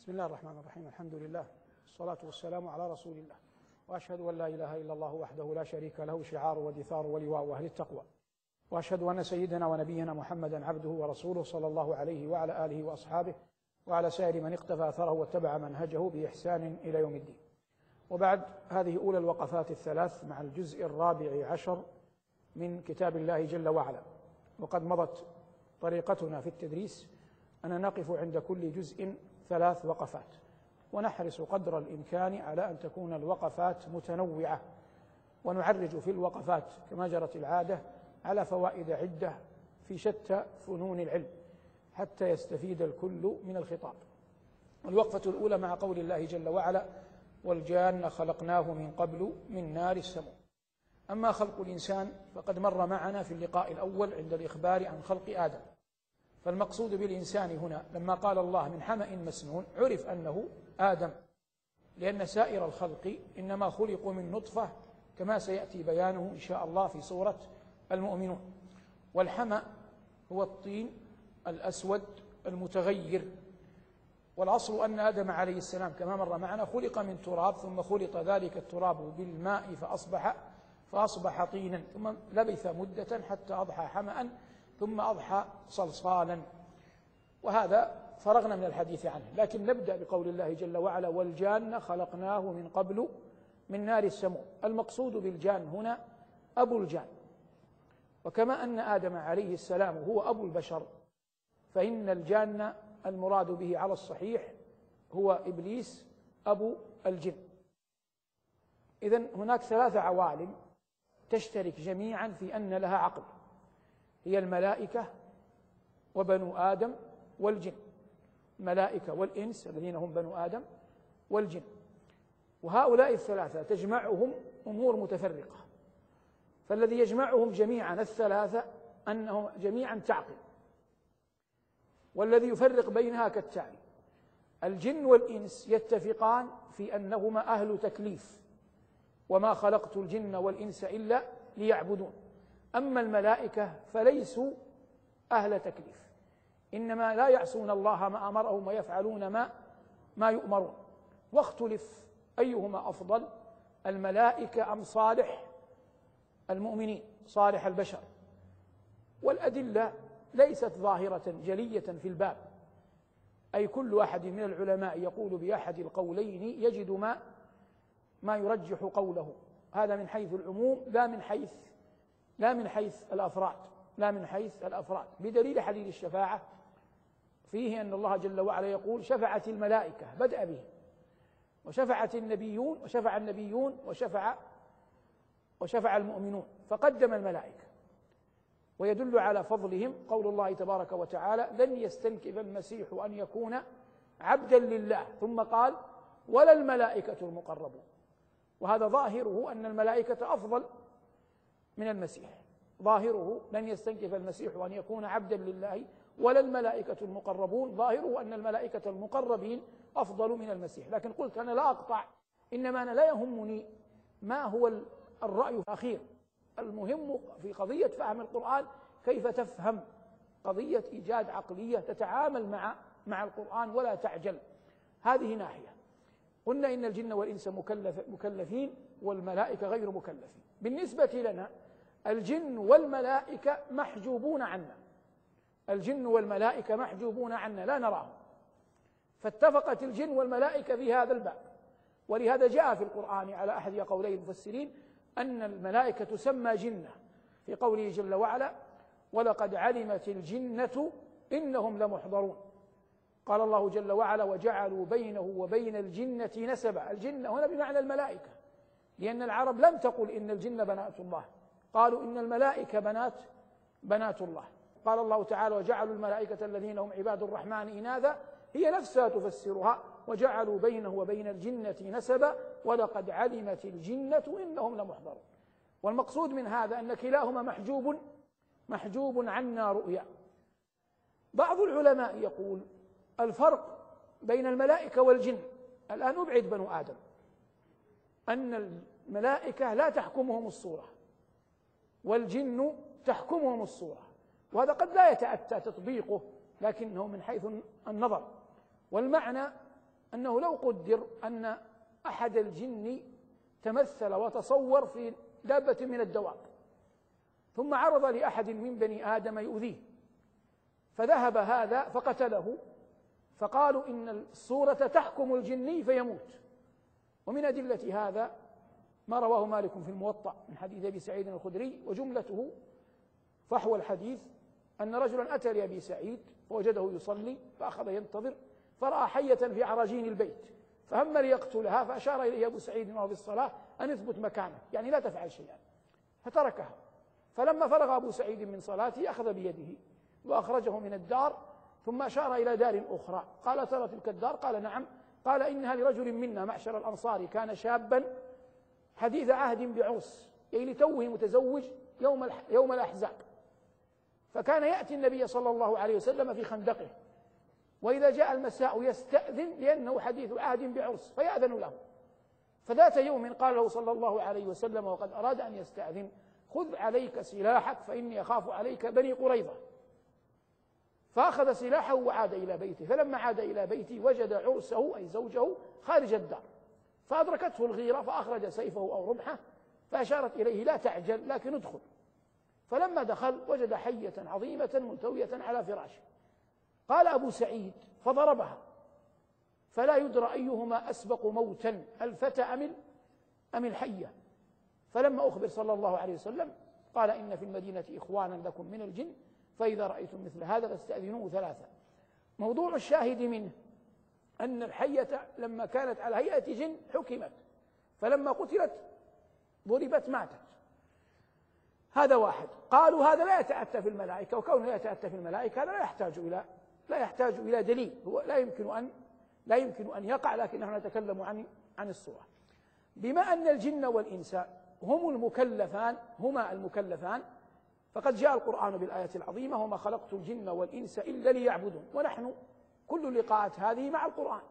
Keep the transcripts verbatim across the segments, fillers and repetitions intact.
بسم الله الرحمن الرحيم. الحمد لله والصلاة والسلام على رسول الله، وأشهد أن لا إله إلا الله وحده لا شريك له شعار ودثار ولواء أهل التقوى، وأشهد أن سيدنا ونبينا محمدا عبده ورسوله صلى الله عليه وعلى آله وأصحابه وعلى سائر من اقتفى أثره واتبع منهجه بإحسان إلى يوم الدين. وبعد، هذه أولى الوقفات الثلاث مع الجزء الرابع عشر من كتاب الله جل وعلا، وقد مضت طريقتنا في التدريس أن نقف عند كل جزء ثلاث وقفات، ونحرص قدر الإمكان على أن تكون الوقفات متنوعة، ونعرج في الوقفات كما جرت العادة على فوائد عدة في شتى فنون العلم حتى يستفيد الكل من الخطاب. الوقفة الأولى مع قول الله جل وعلا: والجان خلقناه من قبل من نار السموم. أما خلق الإنسان فقد مر معنا في اللقاء الأول عند الإخبار عن خلق آدم، فالمقصود بالإنسان هنا لما قال الله من حمأ مسنون عرف أنه آدم، لأن سائر الخلق إنما خلقوا من نطفة كما سيأتي بيانه إن شاء الله في سورة المؤمنون. والحمأ هو الطين الأسود المتغير، والأصل أن آدم عليه السلام كما مر معنا خلق من تراب، ثم خلط ذلك التراب بالماء فأصبح فأصبح طينا، ثم لبث مدة حتى أضحى حمأ، ثم أضحى صلصالا. وهذا فرغنا من الحديث عنه، لكن نبدأ بقول الله جل وعلا: والجان خلقناه من قبل من نار السموم. المقصود بالجان هنا أبو الجان، وكما أن آدم عليه السلام هو أبو البشر، فإن الجان المراد به على الصحيح هو إبليس أبو الجن. إذن هناك ثلاث عوالم تشترك جميعا في أن لها عقل، هي الملائكة وبنو آدم والجن، الملائكة والإنس الذين هم بنو آدم والجن. وهؤلاء الثلاثة تجمعهم أمور متفرقة، فالذي يجمعهم جميعا الثلاثة أنهم جميعا تعقل، والذي يفرق بينها كالتالي: الجن والإنس يتفقان في أنهما أهل تكليف، وما خلقت الجن والإنس إلا ليعبدون. أما الملائكة فليسوا أهل تكليف، إنما لا يعصون الله ما أمرهم ويفعلون ما ما يؤمرون. واختلف أيهما أفضل، الملائكة أم صالح المؤمنين صالح البشر، والأدلة ليست ظاهرة جلية في الباب، أي كل واحد من العلماء يقول بأحد القولين يجد ما ما يرجح قوله، هذا من حيث العموم لا من حيث لا من حيث الأفراد لا من حيث الأفراد بدليل حديث الشفاعة فيه أن الله جل وعلا يقول: شفعت الملائكة، بدأ به، وشفعت النبيون وشفع النبيون وشفع وشفع المؤمنون، فقدم الملائكة. ويدل على فضلهم قول الله تبارك وتعالى: لن يستنكف المسيح أن يكون عبدا لله، ثم قال: ولا الملائكة المقربون. وهذا ظاهره أن الملائكة أفضل من المسيح، ظاهره لن يستنكف المسيح أن يكون عبدا لله ولا الملائكة المقربون، ظاهره أن الملائكة المقربين أفضل من المسيح. لكن قلت أنا لا أقطع، إنما أنا لا يهمني ما هو الرأي الأخير، المهم في قضية فهم القرآن كيف تفهم قضية إيجاد عقلية تتعامل مع مع القرآن ولا تعجل. هذه ناحية. قلنا إن الجن والإنس مكلف مكلفين والملائكة غير مكلفين. بالنسبة لنا الجن والملائكة محجوبون عنا، الجن والملائكة محجوبون عنا لا نراهم، فاتفقت الجن والملائكة في هذا الباب. ولهذا جاء في القرآن على أحد قولي المفسرين أن الملائكة تسمى جنة في قوله جل وعلا: ولقد علمت الجنة إنهم لمحضرون. قال الله جل وعلا: وجعلوا بينه وبين الجنة نسبا. الجنة هنا بمعنى الملائكة، لأن العرب لم تقل إن الجن بنات الله، قالوا إن الملائكة بنات بنات الله. قال الله تعالى: وجعلوا الملائكة الذين هم عباد الرحمن إناثا، هي نفسها تفسرها: وجعلوا بينه وبين الجنة نسبا ولقد علمت الجنة إنهم لمحضرون. والمقصود من هذا أن كلاهما محجوب محجوب عنا رؤيا. بعض العلماء يقول الفرق بين الملائكة والجن، الآن أبعد بنو آدم، أن الملائكة لا تحكمهم الصورة والجن تحكمهم الصورة، وهذا قد لا يتأتى تطبيقه، لكنه من حيث النظر. والمعنى أنه لو قدر أن أحد الجن تمثل وتصور في دابة من الدواب ثم عرض لأحد من بني آدم يؤذيه، فذهب هذا فقتله، فقالوا إن الصورة تحكم الجني فيموت. ومن أدلة هذا ما رواه مالك في الموطأ من حديث أبي سعيد الخدري، وجملته فحوى الحديث أن رجلا أتى لأبي سعيد فوجده يصلي فأخذ ينتظر فرأى حية في عراجين البيت فهم ليقتلها، فأشار إليه أبو سعيد وهو في الصلاة أن اثبت مكانك، يعني لا تفعل شيئا، فتركها. فلما فرغ أبو سعيد من صلاته أخذ بيده وأخرجه من الدار، ثم أشار إلى دار أخرى قال ترى تلك الدار؟ قال نعم. قال إنها لرجل منا معشر الأنصار كان شابا حديث عهد بعرس، أي لتوه متزوج يوم يوم الأحزاب، فكان يأتي النبي صلى الله عليه وسلم في خندقه، وإذا جاء المساء يستأذن لأنه حديث عهد بعرس فيأذن له. فذات يوم قال له صلى الله عليه وسلم وقد أراد أن يستأذن: خذ عليك سلاحك فإني أخاف عليك بني قريظة. فأخذ سلاحه وعاد إلى بيته، فلما عاد إلى بيته وجد عرسه أي زوجه خارج الدار، فأدركته الغيرة فأخرج سيفه أو رمحه فأشارت إليه: لا تعجل لكن ادخل. فلما دخل وجد حية عظيمة ملتوية على فراشه. قال أبو سعيد: فضربها، فلا يدرى أيهما أسبق موتا، الفتى أم أم الحية. فلما أخبر صلى الله عليه وسلم قال: إن في المدينة إخوانا لكم من الجن فإذا رأيتم مثل هذا فاستأذنوه ثلاثة. موضوع الشاهد منه أن الحية لما كانت على هيئة جن حكمت، فلما قتلت ضربت ماتت. هذا واحد. قالوا هذا لا يتأتى في الملائكة، وكونه لا يتأتى في الملائكة هذا لا يحتاج إلى لا يحتاج إلى دليل، هو لا يمكن أن لا يمكن أن يقع، لكن نحن نتكلم عن عن الصورة. بما أن الجن والإنس هم المكلفان هما المكلفان فقد جاء القرآن بالآية العظيمة: وما خلقت الجن والإنس إلا ليعبدون. ونحن كل اللقاءات هذه مع القرآن،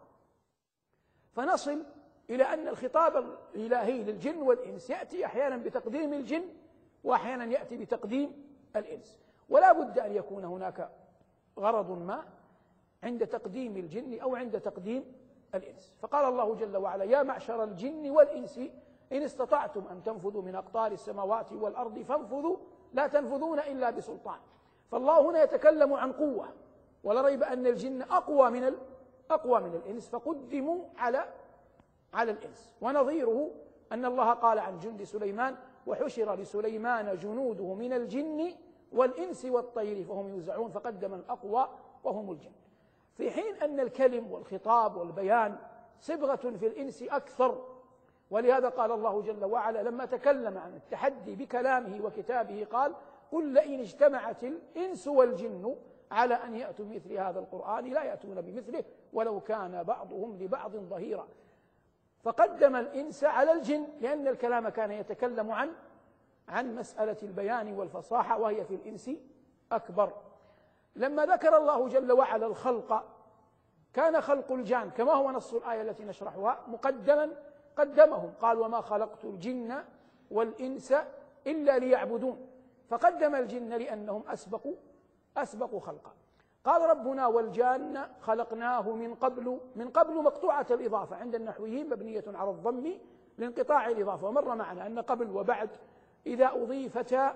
فنصل إلى أن الخطاب الإلهي للجن والإنس يأتي أحيانا بتقديم الجن وأحيانا يأتي بتقديم الإنس، ولا بد أن يكون هناك غرض ما عند تقديم الجن أو عند تقديم الإنس. فقال الله جل وعلا: يا معشر الجن والإنس إن استطعتم أن تنفذوا من أقطار السماوات والأرض فانفذوا لا تنفذون إلا بسلطان. فالله هنا يتكلم عن قوة، ولا ريب أن الجن أقوى من أقوى من الإنس، فقدموا على على الإنس. ونظيره أن الله قال عن جند سليمان: وحشر لسليمان جنوده من الجن والإنس والطير فهم يوزعون، فقدم الأقوى وهم الجن، في حين أن الكلم والخطاب والبيان صبغة في الإنس أكثر. ولهذا قال الله جل وعلا لما تكلم عن التحدي بكلامه وكتابه قال: قل لئن اجتمعت الإنس والجن على أن يأتوا بمثل هذا القرآن لا يأتون بمثله ولو كان بعضهم لبعض ظهيرا. فقدم الإنس على الجن لأن الكلام كان يتكلم عن عن مسألة البيان والفصاحة، وهي في الإنس أكبر. لما ذكر الله جل وعلا الخلق كان خلق الجان كما هو نص الآية التي نشرحها مقدما قدمهم، قال: وما خلقت الجن والإنس إلا ليعبدون، فقدم الجن لأنهم أسبقوا أسبقوا خلقا. قال ربنا: والجان خلقناه من قبل. من قبل مقطوعة الإضافة عند النحويين مبنية على الضم لانقطاع الإضافة، ومر معنا أن قبل وبعد إذا أضيفتا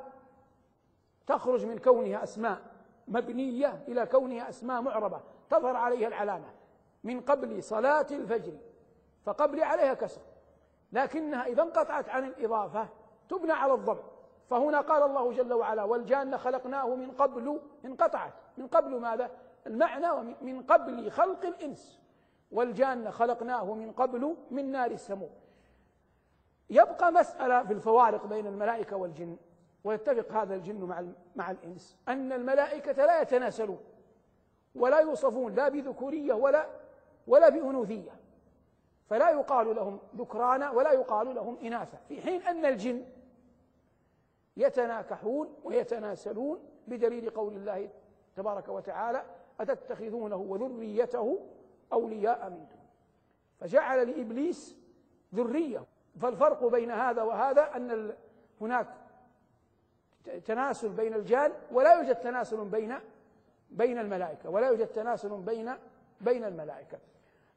تخرج من كونها أسماء مبنية إلى كونها أسماء معربة تظهر عليها العلامة. من قبل صلاة الفجر، فقبل عليها كسر، لكنها إذا انقطعت عن الإضافة تبنى على الضم. فهنا قال الله جل وعلا: والجان خلقناه من قبل، انقطعت من قبل ماذا؟ المعنى من قبل خلق الإنس. والجان خلقناه من قبل من نار السموم. يبقى مسألة في الفوارق بين الملائكة والجن، ويتفق هذا الجن مع مع الإنس، أن الملائكة لا يتناسلون ولا يوصفون لا بذكورية ولا ولا بأنوثية، فلا يقال لهم ذكرانا ولا يقال لهم إناثا، في حين أن الجن يتناكحون ويتناسلون بدليل قول الله تبارك وتعالى: أتتخذونه وذريته أولياء من دون، فجعل لإبليس ذرية. فالفرق بين هذا وهذا أن هناك تناسل بين الجان ولا يوجد تناسل بين بين الملائكة، ولا يوجد تناسل بين بين الملائكة.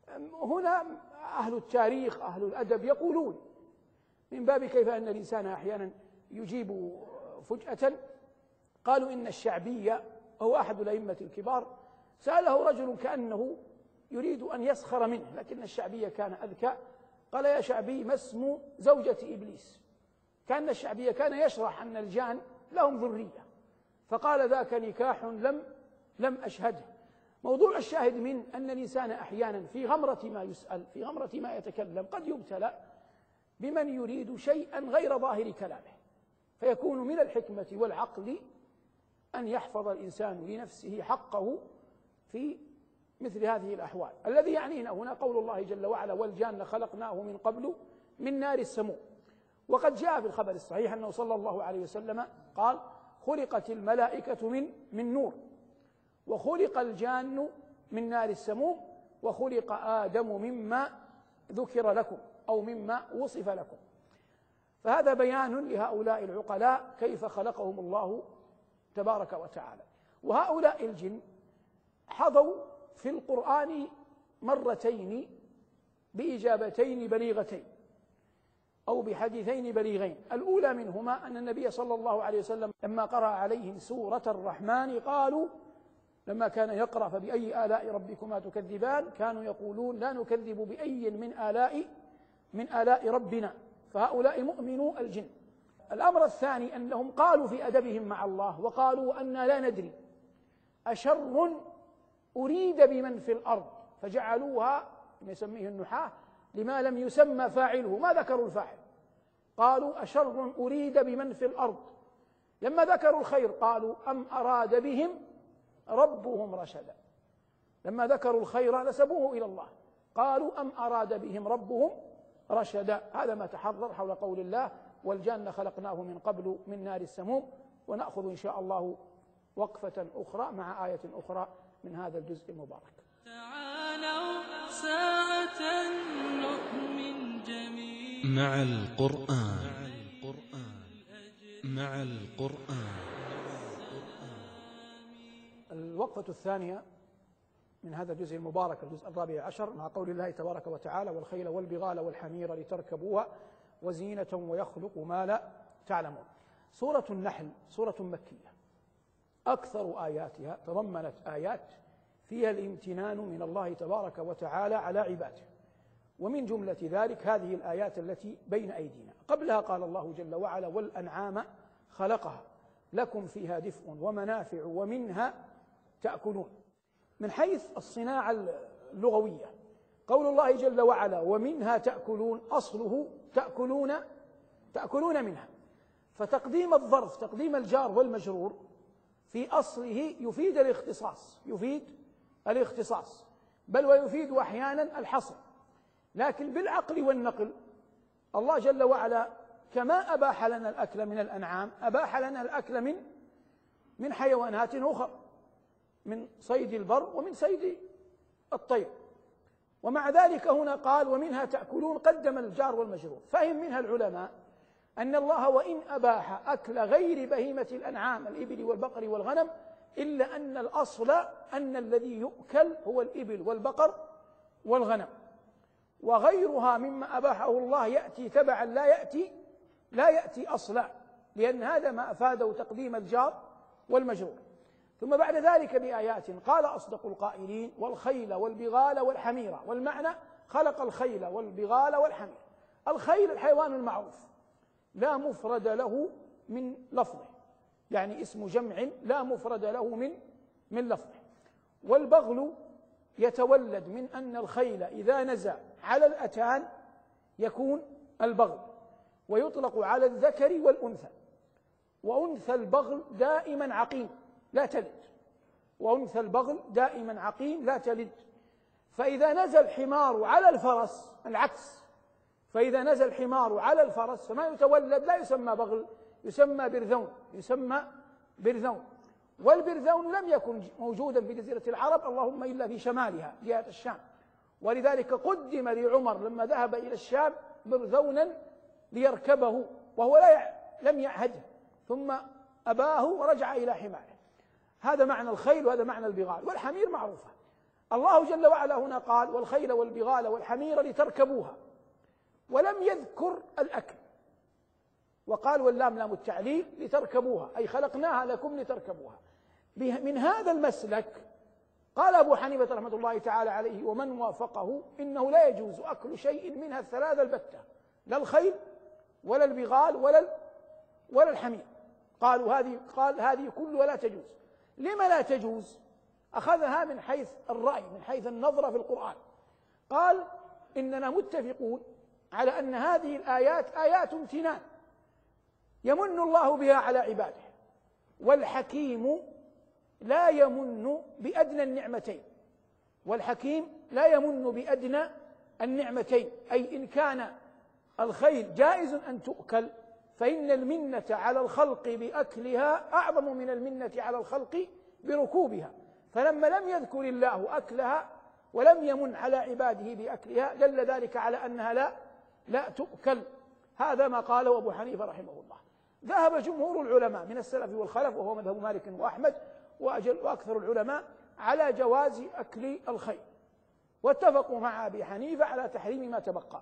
هنا أهل التاريخ أهل الأدب يقولون من باب كيف أن الإنسان أحيانا يجيب فجأة، قالوا إن الشعبي هو أحد الأئمة الكبار سأله رجل كأنه يريد أن يسخر منه، لكن الشعبي كان أذكى، قال: يا شعبي، ما اسم زوجة إبليس؟ كأن الشعبي كان يشرح أن الجان لهم ذرية، فقال: ذاك نكاح لم لم أشهده. موضوع الشاهد من أن الإنسان أحيانا في غمرة ما يسأل، في غمرة ما يتكلم، قد يبتلى بمن يريد شيئا غير ظاهر كلامه، فيكون من الحكمة والعقل أن يحفظ الإنسان لنفسه حقه في مثل هذه الأحوال. الذي يعنينا هنا قول الله جل وعلا: والجان خلقناه من قبل من نار السموم. وقد جاء في الخبر الصحيح أنه صلى الله عليه وسلم قال: خلقت الملائكة من من نور، وخلق الجان من نار السموم، وخلق آدم مما ذكر لكم أو مما وصف لكم. فهذا بيان لهؤلاء العقلاء كيف خلقهم الله تبارك وتعالى. وهؤلاء الجن حظوا في القرآن مرتين بإجابتين بليغتين أو بحديثين بليغين. الأولى منهما أن النبي صلى الله عليه وسلم لما قرأ عليهم سورة الرحمن قالوا، لما كان يقرأ: فبأي آلاء ربكما تكذبان، كانوا يقولون: لا نكذب بأي من آلاء من آلاء ربنا. فهؤلاء مؤمنو الجن. الأمر الثاني أنهم قالوا في أدبهم مع الله، وقالوا: أنا لا ندري أشر أريد بمن في الأرض، فجعلوها ما يسميه النحاة لما لم يسمى فاعله، ما ذكروا الفاعل، قالوا: أشر أريد بمن في الأرض. لما ذكروا الخير قالوا: أم أراد بهم ربهم رشدا. لما ذكروا الخير نسبوه إلى الله، قالوا: أم أراد بهم ربهم رشدا. هذا ما تحرر حول قول الله: والجان خلقناه من قبل من نار السموم. ونأخذ إن شاء الله وقفة أخرى مع آية أخرى من هذا الجزء المبارك. تعالوا ساعة نؤمن جميعا مع القرآن. مع القرآن. الوقفة الثانية من هذا الجزء المبارك، الجزء الرابع عشر، مع قول الله تبارك وتعالى: والخيل والبغال والحمير لتركبوها وزينة ويخلق ما لا تعلمون. سورة النحل سورة مكية، أكثر آياتها تضمنت آيات فيها الامتنان من الله تبارك وتعالى على عباده، ومن جملة ذلك هذه الآيات التي بين أيدينا. قبلها قال الله جل وعلا: والأنعام خلقها لكم فيها دفء ومنافع ومنها تأكلون. من حيث الصناعة اللغوية، قول الله جل وعلا: ومنها تأكلون، أصله تأكلون تأكلون منها، فتقديم الظرف تقديم الجار والمجرور في أصله يفيد الاختصاص يفيد الاختصاص بل ويفيد أحيانا الحصر. لكن بالعقل والنقل الله جل وعلا كما أباح لنا الأكل من الأنعام أباح لنا الأكل من من حيوانات أخرى، من صيد البر ومن صيد الطير. ومع ذلك هنا قال: ومنها تأكلون، قدم الجار والمجرور. فهم منها العلماء أن الله وإن أباح أكل غير بهيمة الأنعام الإبل والبقر والغنم، إلا أن الأصل أن الذي يؤكل هو الإبل والبقر والغنم، وغيرها مما أباحه الله يأتي تبعا لا يأتي لا يأتي أصلا، لأن هذا ما أفاده تقديم الجار والمجرور. ثم بعد ذلك بآيات قال أصدق القائلين: والخيل والبغال والحمير. والمعنى: خلق الخيل والبغال والحمير. الخيل الحيوان المعروف لا مفرد له من لفظه، يعني اسم جمع لا مفرد له من من لفظه. والبغل يتولد من أن الخيل إذا نزع على الأتان يكون البغل، ويطلق على الذكر والأنثى. وأنثى البغل دائما عقيم لا تلد وأنثى البغل دائما عقيم لا تلد. فإذا نزل الحمار على الفرس العكس، فإذا نزل الحمار على الفرس فما يتولد لا يسمى بغل، يسمى برذون يسمى برذون. والبرذون لم يكن موجودا في جزيرة العرب اللهم إلا في شمالها جهة الشام، ولذلك قدم لعمر لما ذهب إلى الشام برذونا ليركبه وهو لا لم يعهده، ثم أباه ورجع إلى حماره. هذا معنى الخيل وهذا معنى البغال. والحمير معروفة. الله جل وعلا هنا قال والخيل والبغال والحمير لتركبوها، ولم يذكر الأكل، وقال واللام لام التعليل لتركبوها، أي خلقناها لكم لتركبوها. من هذا المسلك قال أبو حنيفة رحمة الله تعالى عليه ومن وافقه إنه لا يجوز أكل شيء منها الثلاثة البتة، لا الخيل ولا البغال ولا ولا الحمير. قالوا هذه قال هذه كلها لا تجوز. لما لا تجوز؟ أخذها من حيث الرأي، من حيث النظرة في القرآن. قال إننا متفقون على أن هذه الآيات آيات امتنان يمن الله بها على عباده، والحكيم لا يمن بأدنى النعمتين، والحكيم لا يمن بأدنى النعمتين، أي إن كان الخيل جائز أن تؤكل فإن المنة على الخلق بأكلها أعظم من المنة على الخلق بركوبها. فلما لم يذكر الله أكلها ولم يمن على عباده بأكلها دل ذلك على أنها لا لا تؤكل. هذا ما قاله أبو حنيفة رحمه الله. ذهب جمهور العلماء من السلف والخلف وهو مذهب مالك وأحمد وأجل وأكثر العلماء على جواز أكل الخيل، واتفقوا مع أبي حنيفة على تحريم ما تبقى،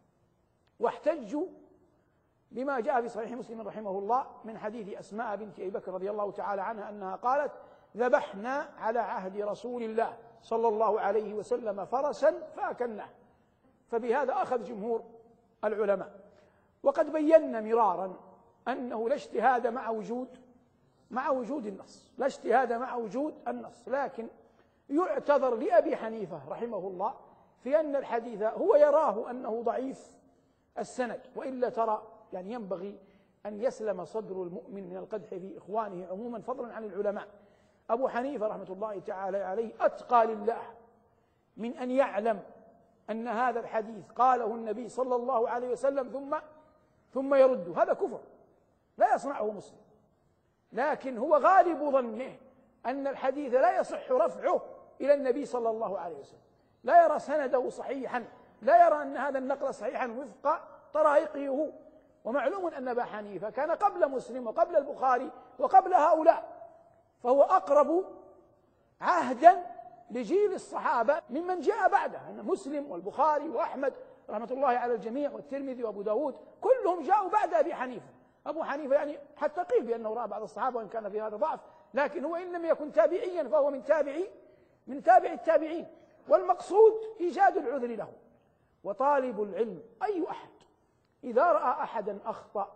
واحتجوا بما جاء في صحيح مسلم رحمه الله من حديث أسماء بنت أبي بكر رضي الله تعالى عنها أنها قالت ذبحنا على عهد رسول الله صلى الله عليه وسلم فرسا فأكلناه. فبهذا أخذ جمهور العلماء. وقد بينا مرارا أنه لا اجتهاد مع وجود مع وجود النص، لا اجتهاد مع وجود النص، لكن يعتذر لأبي حنيفة رحمه الله في أن الحديث هو يراه أنه ضعيف السند، وإلا ترى يعني ينبغي أن يسلم صدر المؤمن من القدح في إخوانه عموما فضلا عن العلماء. أبو حنيفة رحمة الله تعالى عليه أتقى لله من أن يعلم أن هذا الحديث قاله النبي صلى الله عليه وسلم ثم ثم يرده، هذا كفر لا يصنعه مسلم. لكن هو غالب ظنه أن الحديث لا يصح رفعه إلى النبي صلى الله عليه وسلم، لا يرى سنده صحيحا، لا يرى أن هذا النقل صحيحا وفق طرائقه هو. ومعلوم أن أبا حنيفة كان قبل مسلم وقبل البخاري وقبل هؤلاء، فهو أقرب عهدا لجيل الصحابة ممن جاء بعده. أن مسلم والبخاري وأحمد رحمة الله على الجميع والترمذي وأبو داود كلهم جاءوا بعد أبي حنيفة. أبو حنيفة يعني حتى قيل بأنه رأى بعض الصحابة وإن كان في هذا ضعف، لكن هو إن لم يكن تابعيا فهو من تابعي من تابع التابعين. والمقصود إيجاد العذر له. وطالب العلم أي أحد إذا رأى أحدا أخطأ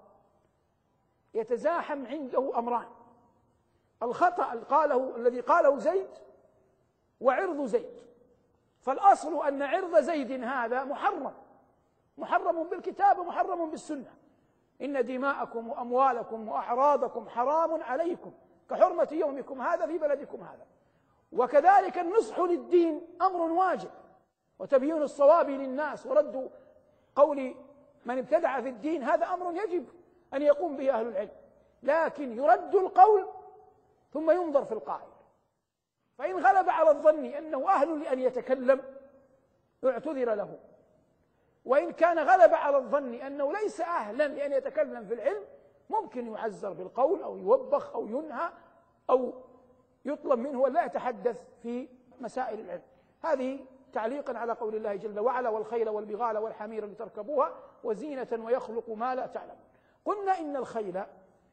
يتزاحم عنده أمران: الخطأ قاله الذي قاله زيد وعرض زيد. فالأصل أن عرض زيد هذا محرم، محرم بالكتاب ومحرم بالسنة. إن دماءكم وأموالكم وأعراضكم حرام عليكم كحرمة يومكم هذا في بلدكم هذا. وكذلك النصح للدين أمر واجب، وتبيين الصواب للناس ورد قول من ابتدع في الدين هذا أمر يجب أن يقوم به أهل العلم، لكن يرد القول ثم ينظر في القائل. فإن غلب على الظن أنه أهل لأن يتكلم اعتذر له، وإن كان غلب على الظن أنه ليس أهلا لأن يتكلم في العلم ممكن يعزر بالقول أو يوبخ أو ينهى أو يطلب منه أن لا يتحدث في مسائل العلم. هذه تعليقا على قول الله جل وعلا والخيل والبغال والحمير لتركبوها وزينة ويخلق ما لا تعلمون. قلنا إن الخيل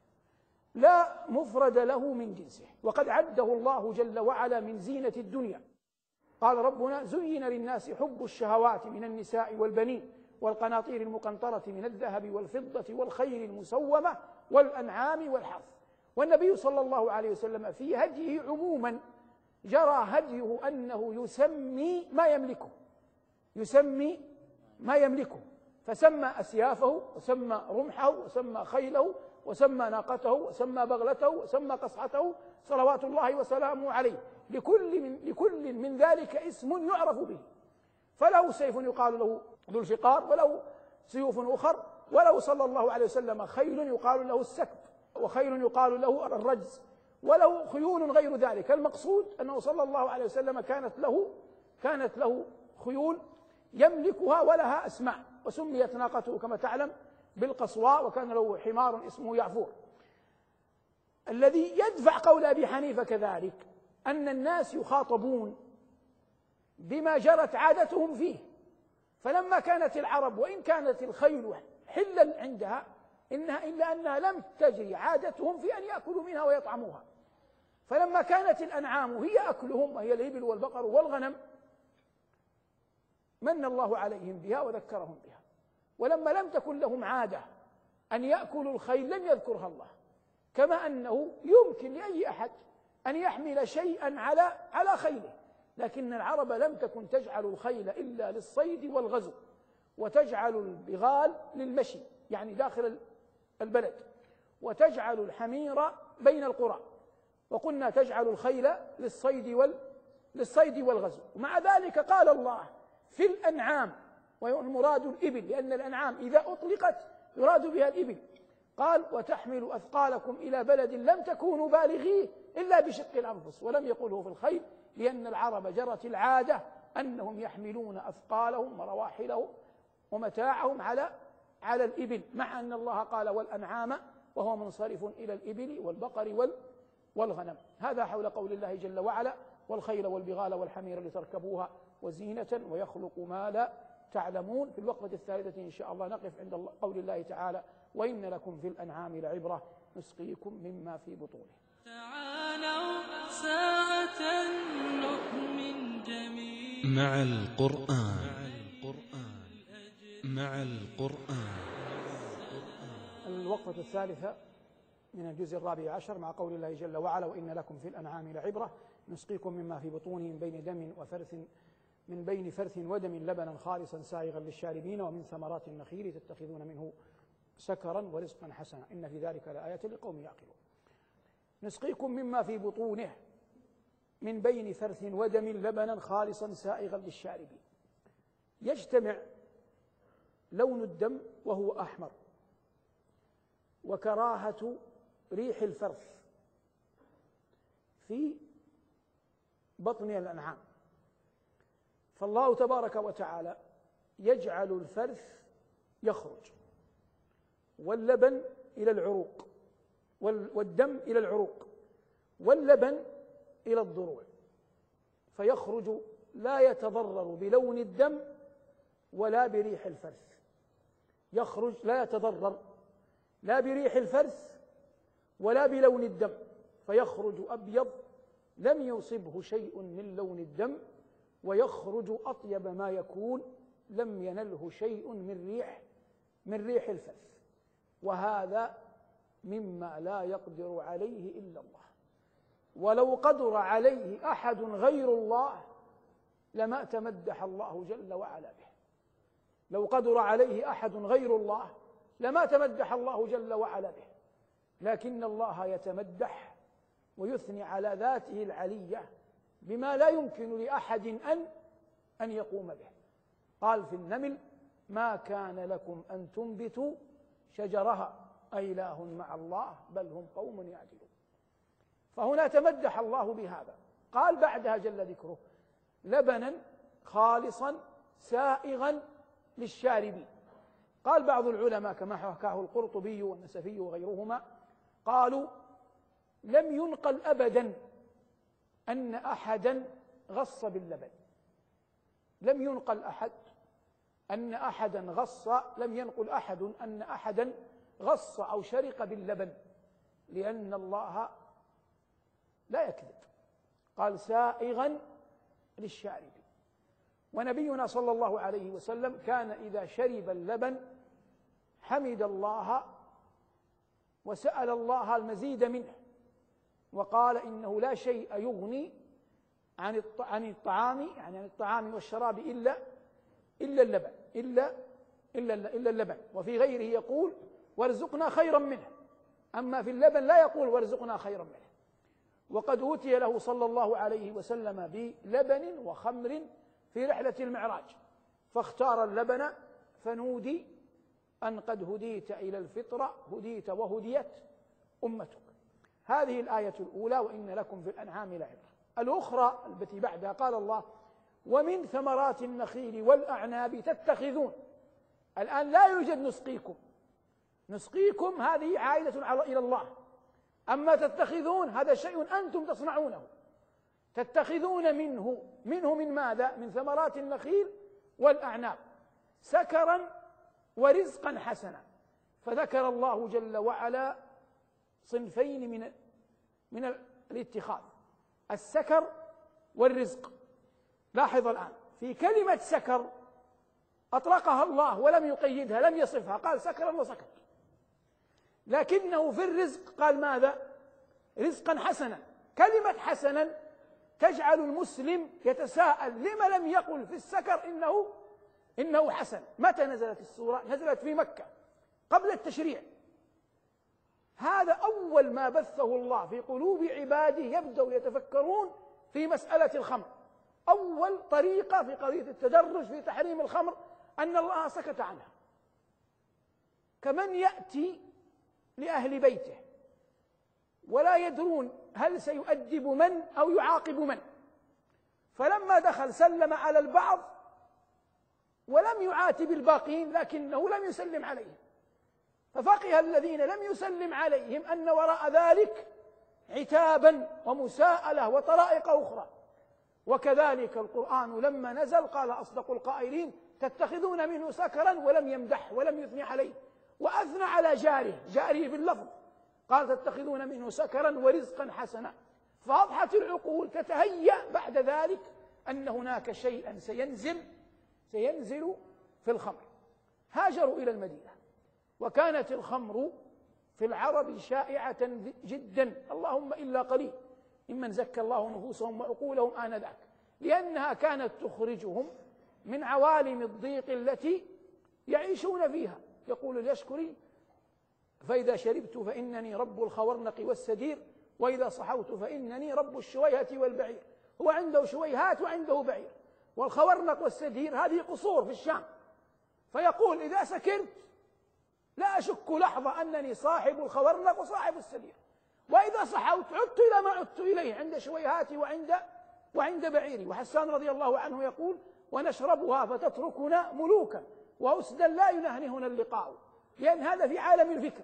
لا مفرد له من جنسه، وقد عده الله جل وعلا من زينة الدنيا. قال ربنا زين للناس حب الشهوات من النساء والبنين والقناطير المقنطرة من الذهب والفضة والخيل المسومة والأنعام والحرث. والنبي صلى الله عليه وسلم في هديه عموما جرى هديه أنه يسمي ما يملكه، يسمي ما يملكه، فسمى أسيافه وسمى رمحه وسمى خيله وسمى ناقته وسمى بغلته وسمى قصعته صلوات الله وسلامه عليه، لكل من, لكل من ذلك اسم يعرف به. فله سيف يقال له ذو الفقار، وله سيوف أخر، وله صلى الله عليه وسلم خيل يقال له السكب، وخيل يقال له الرجز، وله خيول غير ذلك. المقصود أنه صلى الله عليه وسلم كانت له كانت له خيول يملكها ولها أسماء، وسميت ناقته كما تعلم بالقصواء، وكان له حمار اسمه يعفور. الذي يدفع قول أبي حنيفة كذلك أن الناس يخاطبون بما جرت عادتهم فيه. فلما كانت العرب وإن كانت الخيل حلا عندها إنها إلا أنها لم تجري عادتهم في أن يأكلوا منها ويطعموها. فلما كانت الأنعام هي أكلهم وهي الإبل والبقر والغنم من الله عليهم بها وذكرهم بها. ولما لم تكن لهم عادة أن يأكلوا الخيل لم يذكرها الله، كما أنه يمكن لأي أحد أن يحمل شيئا على على خيله، لكن العرب لم تكن تجعل الخيل إلا للصيد والغزو، وتجعل البغال للمشي يعني داخل البلد، وتجعل الحمير بين القرى، وقلنا تجعل الخيل للصيد وال للصيد والغزو. ومع ذلك قال الله في الأنعام، والمراد الإبل لأن الأنعام إذا أطلقت يراد بها الإبل، قال وتحمل أثقالكم إلى بلد لم تكونوا بالغيه إلا بشق الأنفس، ولم يقله في الخيل لأن العرب جرت العادة أنهم يحملون أثقالهم ورواحلهم ومتاعهم على على الإبل، مع أن الله قال والأنعام وهو منصرف إلى الإبل والبقر والغنم. هذا حول قول الله جل وعلا والخيل والبغال والحمير لتركبوها وزينة ويخلق ما لا تعلمون. في الوقفة الثالثة إن شاء الله نقف عند قول الله تعالى وإن لكم في الأنعام لعبرة نسقيكم مما في بطونه. تعالوا ساعة نؤمن جميعا مع القرآن مع القرآن. الوقفة الثالثة من الجزء الرابع عشر مع قول الله جل وعلا وإن لكم في الأنعام لعبرة نسقيكم مما في بطونه من بين دم وفرث من بين فرث ودم لبنا خالصا سائغا للشاربين ومن ثمرات النخيل تتخذون منه سكرا ورزقا حسنا إن في ذلك لآية لقوم يعقلون. نسقيكم مما في بطونه من بين فرث ودم لبنا خالصا سائغا للشاربين. يجتمع لون الدم وهو أحمر وكراهة ريح الفرث في بطن الأنعام، فالله تبارك وتعالى يجعل الفرث يخرج واللبن إلى العروق والدم إلى العروق واللبن إلى الضروع، فيخرج لا يتضرر بلون الدم ولا بريح الفرث، يخرج لا يتضرر لا بريح الفرث ولا بلون الدم، فيخرج أبيض لم يصبه شيء من لون الدم، ويخرج أطيب ما يكون لم ينله شيء من ريح من ريح الفرث. وهذا مما لا يقدر عليه إلا الله، ولو قدر عليه أحد غير الله لما تمدح الله جل وعلا به. لو قدر عليه أحد غير الله لما تمدح الله جل وعلا به، لكن الله يتمدح ويثني على ذاته العلية بما لا يمكن لأحد أن أن يقوم به. قال في النمل ما كان لكم أن تنبتوا شجرها أإله مع الله بل هم قوم يعدلون. فهنا تمدح الله بهذا، قال بعدها جل ذكره لبنا خالصا سائغا للشاربين. قال بعض العلماء كما حكاه القرطبي والنسفي وغيرهما قالوا لم ينقل أبدا أن أحدا غص باللبن، لم ينقل أحد أن أحدا غص لم ينقل أحد أن أحدا غص أو شرق باللبن، لأن الله لا يكذب. قال سائغا للشارب. ونبينا صلى الله عليه وسلم كان إذا شرب اللبن حمد الله وسأل الله المزيد منه، وقال إنه لا شيء يغني عن عن الطعام يعني عن الطعام والشراب إلا إلا اللبن إلا إلا إلا اللبن. وفي غيره يقول وارزقنا خيرا منه، أما في اللبن لا يقول وارزقنا خيرا منه. وقد أوتي له صلى الله عليه وسلم بلبن وخمر في رحلة المعراج، فاختار اللبن فنودي أن قد هديت إلى الفطرة هديت وهديت أمتك. هذه الآية الأولى وإن لكم في الأنعام لعبرة. الأخرى التي بعدها قال الله ومن ثمرات النخيل والأعناب تتخذون. الآن لا يوجد نسقيكم، نسقيكم هذه عائدة إلى الله، أما تتخذون هذا شيء أنتم تصنعونه. تتخذون منه منه من ماذا؟ من ثمرات النخيل والأعناب سكرا ورزقا حسنا. فذكر الله جل وعلا صنفين من من الاتخاذ: السكر والرزق. لاحظ الآن في كلمة سكر أطلقها الله ولم يقيدها، لم يصفها، قال سكرا وسكر. لكنه في الرزق قال ماذا؟ رزقا حسنا. كلمة حسنا تجعل المسلم يتساءل لما لم يقل في السكر إنه إنه حسن. متى نزلت السورة؟ نزلت في مكة قبل التشريع. هذا أول ما بثه الله في قلوب عباده يبدأوا يتفكرون في مسألة الخمر. أول طريقة في قضية التدرج في تحريم الخمر أن الله سكت عنها، كمن يأتي لأهل بيته ولا يدرون هل سيؤدب من أو يعاقب من، فلما دخل سلم على البعض ولم يعاتب الباقين لكنه لم يسلم عليهم، ففقه الذين لم يسلم عليهم أن وراء ذلك عتابا ومساءلة وطرائق أخرى. وكذلك القرآن لما نزل قال أصدق القائلين تتخذون منه سكرا، ولم يمدح ولم يثني عليه، وأثنى على جاره جاره باللفظ، قال تتخذون منه سكرا ورزقا حسنا. فأضحت العقول تتهيأ بعد ذلك أن هناك شيئا سينزل سينزل في الخمر. هاجروا إلى المدينة، وكانت الخمر في العرب شائعة جدا، اللهم إلا قليل ممن زكى الله نفوسهم وعقولهم آنذاك، لأنها كانت تخرجهم من عوالم الضيق التي يعيشون فيها. يقول اليشكري: فإذا شربت فإنني رب الخورنق والسدير، وإذا صحوت فإنني رب الشويهة والبعير. هو عنده شويهات وعنده بعير، والخورنق والسدير هذه قصور في الشام. فيقول إذا سكرت لا أشك لحظة أنني صاحب الخورنق وصاحب السدير، وإذا صحوت عدت إلى ما عدت إليه عند شويهاتي وعند وعند بعيري. وحسان رضي الله عنه يقول: ونشربها فتتركنا ملوكا وأسدا لا ينهنهنا اللقاء، لأن هذا في عالم الفكر.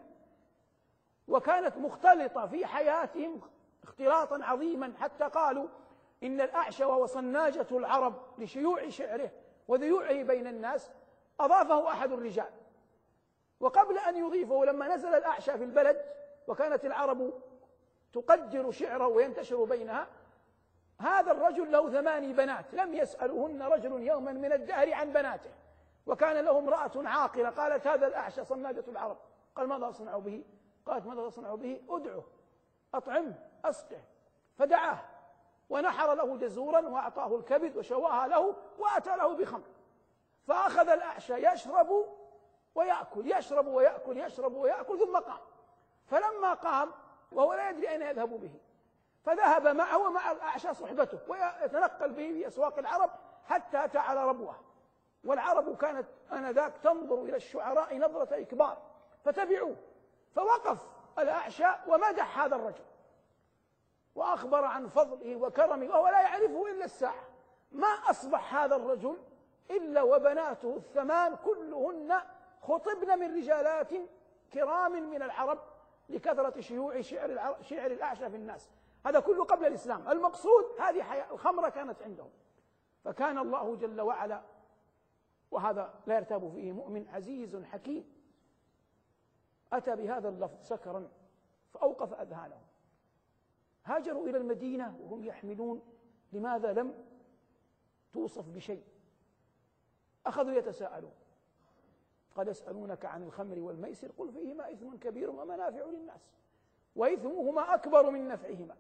وكانت مختلطة في حياتهم اختلاطا عظيما، حتى قالوا إن الأعشى وهو صناجة العرب لشيوع شعره وذيوعه بين الناس أضافه أحد الرجال، وقبل أن يضيفه لما نزل الأعشى في البلد وكانت العرب تقدر شعره وينتشر بينها، هذا الرجل له ثماني بنات لم يسألهن رجل يوما من الدهر عن بناته، وكان له امرأة عاقلة. قالت: هذا الأعشى صناجة العرب. قال: ماذا أصنع به؟ قالت: ماذا أصنع به؟ أدعه، أطعمه، أسقه. فدعاه ونحر له جزورا وأعطاه الكبد وشواها له وأتى له بخمر، فأخذ الأعشى يشرب ويأكل يشرب ويأكل يشرب ويأكل ثم قام. فلما قام وهو لا يدري أين يذهب به، فذهب معه ومع الأعشى صحبته ويتنقل به في أسواق العرب حتى أتى على ربوة. والعرب كانت آنذاك تنظر إلى الشعراء نظرة إكبار فتبعوه، فوقف الأعشى ومدح هذا الرجل وأخبر عن فضله وكرمه وهو لا يعرفه إلا الساعة. ما أصبح هذا الرجل إلا وبناته الثمان كلهن خطبن من رجالات كرام من العرب لكثرة شيوع شعر, شعر الأعشى في الناس. هذا كله قبل الإسلام. المقصود هذه حياة الخمرة كانت عندهم. فكان الله جل وعلا، وهذا لا يرتاب فيه مؤمن، عزيز حكيم، أتى بهذا اللفظ سكرا فأوقف أذهانهم. هاجروا إلى المدينة وهم يحملون لماذا لم توصف بشيء. أخذوا يتساءلون، قد يسألونك عن الخمر والميسر قل فيهما إثم كبير ومنافع للناس وإثمهما أكبر من نفعهما.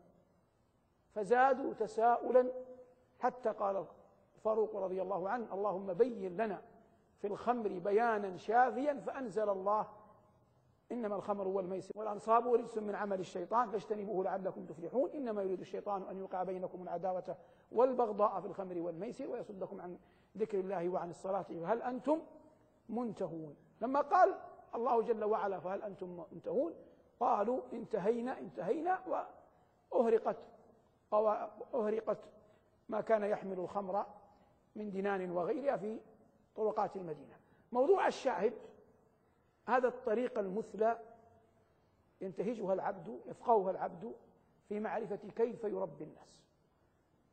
فزادوا تساؤلا حتى قال الفاروق رضي الله عنه: اللهم بين لنا في الخمر بيانا شافيا، فأنزل الله: إنما الخمر والميسر والأنصاب رجس من عمل الشيطان فاجتنبوه لعلكم تفلحون، إنما يريد الشيطان أن يوقع بينكم العداوة والبغضاء في الخمر والميسر ويصدكم عن ذكر الله وعن الصلاة فهل أنتم منتهون. لما قال الله جل وعلا فهل أنتم منتهون قالوا انتهينا انتهينا وأهرقت أهرقت ما كان يحمل الخمر من دنان وغيرها في طرقات المدينة. موضوع الشاهد هذا الطريقة المثلى ينتهجها العبد يفقهها العبد في معرفة كيف يربي الناس.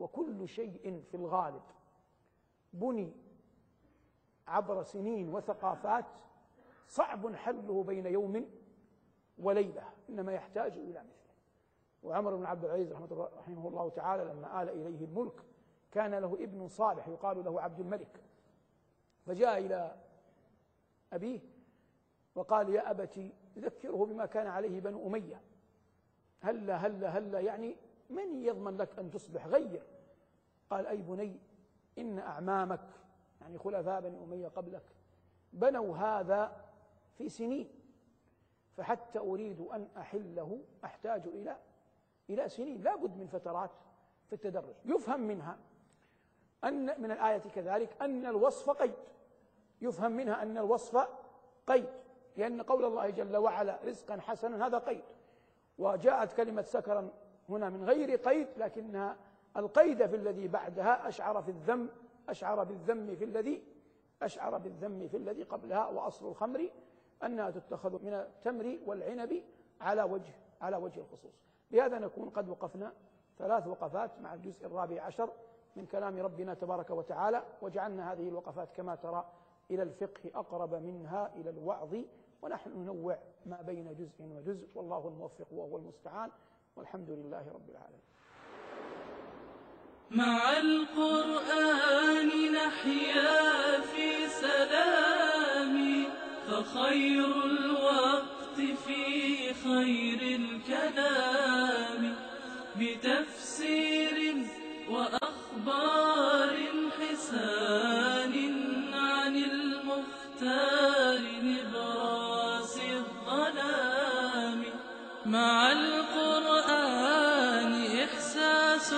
وكل شيء في الغالب بني عبر سنين وثقافات صعب حله بين يوم وليلة، إنما يحتاج إلى مثله. وعمر بن عبد العزيز رحمه الله تعالى لما آل إليه الملك كان له ابن صالح يقال له عبد الملك، فجاء إلى أبيه وقال: يا أبتي ذكره بما كان عليه بنو أمية، هلا هلا هلا يعني من يضمن لك أن تصبح غير. قال: أي بني إن أعمامك يعني خلفاء بني أمية قبلك بنوا هذا في سنين، فحتى أريد أن أحله أحتاج إلى إلى سنين، لا بد من فترات في التدرج. يفهم منها أن من الآية كذلك أن الوصف قيد، يفهم منها أن الوصف قيد، لأن قول الله جل وعلا رزقا حسنا هذا قيد، وجاءت كلمة سكرا هنا من غير قيد، لكنها القيد في الذي بعدها أشعر في الذم أشعر بالذم في الذي أشعر بالذم في الذي قبلها. وأصل الخمر أنها تتخذ من التمر والعنب على وجه على وجه الخصوص. بهذا نكون قد وقفنا ثلاث وقفات مع الجزء الرابع عشر من كلام ربنا تبارك وتعالى، وجعلنا هذه الوقفات كما ترى إلى الفقه أقرب منها إلى الوعظ، ونحن ننوع ما بين جزء وجزء، والله الموفق وهو المستعان، والحمد لله رب العالمين. مع القرآن نحيا في سلام، فخير الوقت في خير الكلام، بتفسير وأخبار حسان عن المختار نبراس الظلام. مع القرآن إحساس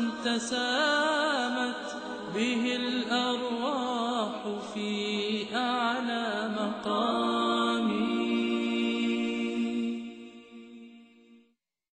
تسامت به الأرواح في أعلى مقام.